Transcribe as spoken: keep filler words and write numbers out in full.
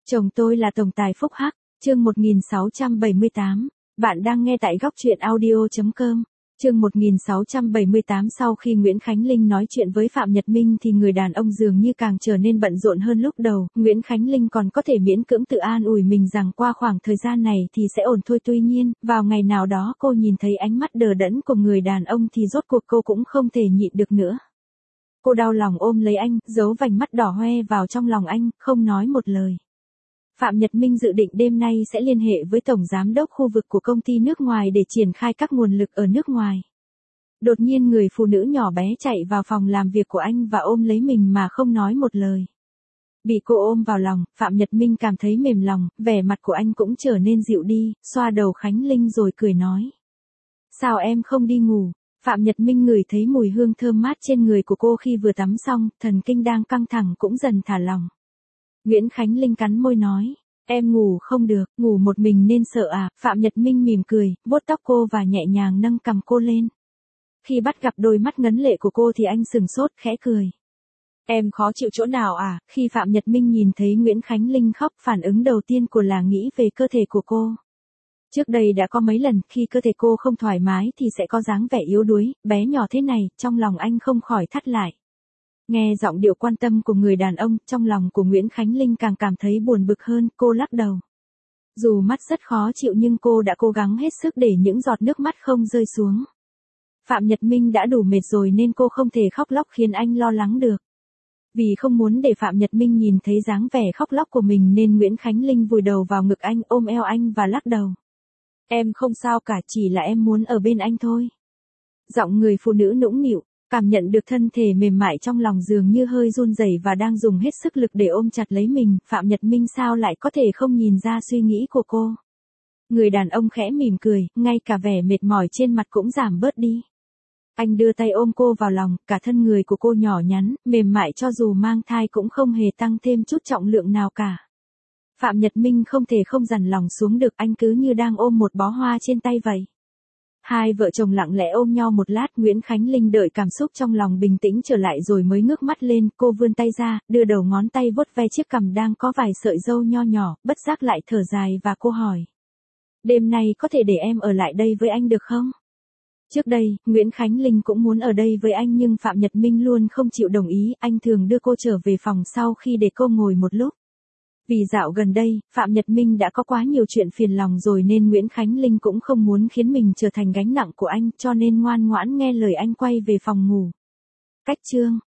Chồng tôi là tổng tài phúc hắc, chương một nghìn sáu trăm bảy mươi tám. Bạn đang nghe tại góc truyện audio chấm com. Chương một nghìn sáu trăm bảy mươi tám. Sau khi Nguyễn Khánh Linh nói chuyện với Phạm Nhật Minh thì người đàn ông dường như càng trở nên bận rộn hơn lúc đầu. Nguyễn Khánh Linh còn có thể miễn cưỡng tự an ủi mình rằng qua khoảng thời gian này thì sẽ ổn thôi. Tuy nhiên, vào ngày nào đó cô nhìn thấy ánh mắt đờ đẫn của người đàn ông thì rốt cuộc cô cũng không thể nhịn được nữa. Cô đau lòng ôm lấy anh, giấu vành mắt đỏ hoe vào trong lòng anh, không nói một lời. Phạm Nhật Minh dự định đêm nay sẽ liên hệ với tổng giám đốc khu vực của công ty nước ngoài để triển khai các nguồn lực ở nước ngoài. Đột nhiên người phụ nữ nhỏ bé chạy vào phòng làm việc của anh và ôm lấy mình mà không nói một lời. Bị cô ôm vào lòng, Phạm Nhật Minh cảm thấy mềm lòng, vẻ mặt của anh cũng trở nên dịu đi, xoa đầu Khánh Linh rồi cười nói. Sao em không đi ngủ? Phạm Nhật Minh ngửi thấy mùi hương thơm mát trên người của cô khi vừa tắm xong, thần kinh đang căng thẳng cũng dần thả lỏng. Nguyễn Khánh Linh cắn môi nói, em ngủ không được, ngủ một mình nên sợ à? Phạm Nhật Minh mỉm cười, vuốt tóc cô và nhẹ nhàng nâng cằm cô lên. Khi bắt gặp đôi mắt ngấn lệ của cô thì anh sừng sốt khẽ cười. Em khó chịu chỗ nào à? Khi Phạm Nhật Minh nhìn thấy Nguyễn Khánh Linh khóc, phản ứng đầu tiên của là nghĩ về cơ thể của cô. Trước đây đã có mấy lần khi cơ thể cô không thoải mái thì sẽ có dáng vẻ yếu đuối, bé nhỏ thế này, trong lòng anh không khỏi thắt lại. Nghe giọng điệu quan tâm của người đàn ông, trong lòng của Nguyễn Khánh Linh càng cảm thấy buồn bực hơn, cô lắc đầu. Dù mắt rất khó chịu nhưng cô đã cố gắng hết sức để những giọt nước mắt không rơi xuống. Phạm Nhật Minh đã đủ mệt rồi nên cô không thể khóc lóc khiến anh lo lắng được. Vì không muốn để Phạm Nhật Minh nhìn thấy dáng vẻ khóc lóc của mình nên Nguyễn Khánh Linh vùi đầu vào ngực anh, ôm eo anh và lắc đầu. Em không sao cả, chỉ là em muốn ở bên anh thôi. Giọng người phụ nữ nũng nịu, cảm nhận được thân thể mềm mại trong lòng dường như hơi run rẩy và đang dùng hết sức lực để ôm chặt lấy mình. Phạm Nhật Minh sao lại có thể không nhìn ra suy nghĩ của cô. Người đàn ông khẽ mỉm cười, ngay cả vẻ mệt mỏi trên mặt cũng giảm bớt đi. Anh đưa tay ôm cô vào lòng, cả thân người của cô nhỏ nhắn, mềm mại cho dù mang thai cũng không hề tăng thêm chút trọng lượng nào cả. Phạm Nhật Minh không thể không dằn lòng xuống được, anh cứ như đang ôm một bó hoa trên tay vậy. Hai vợ chồng lặng lẽ ôm nhau một lát, Nguyễn Khánh Linh đợi cảm xúc trong lòng bình tĩnh trở lại rồi mới ngước mắt lên, cô vươn tay ra, đưa đầu ngón tay vuốt ve chiếc cằm đang có vài sợi râu nho nhỏ, bất giác lại thở dài và cô hỏi. Đêm nay có thể để em ở lại đây với anh được không? Trước đây, Nguyễn Khánh Linh cũng muốn ở đây với anh nhưng Phạm Nhật Minh luôn không chịu đồng ý, anh thường đưa cô trở về phòng sau khi để cô ngồi một lúc. Vì dạo gần đây, Phạm Nhật Minh đã có quá nhiều chuyện phiền lòng rồi nên Nguyễn Khánh Linh cũng không muốn khiến mình trở thành gánh nặng của anh cho nên ngoan ngoãn nghe lời anh quay về phòng ngủ. Cách chương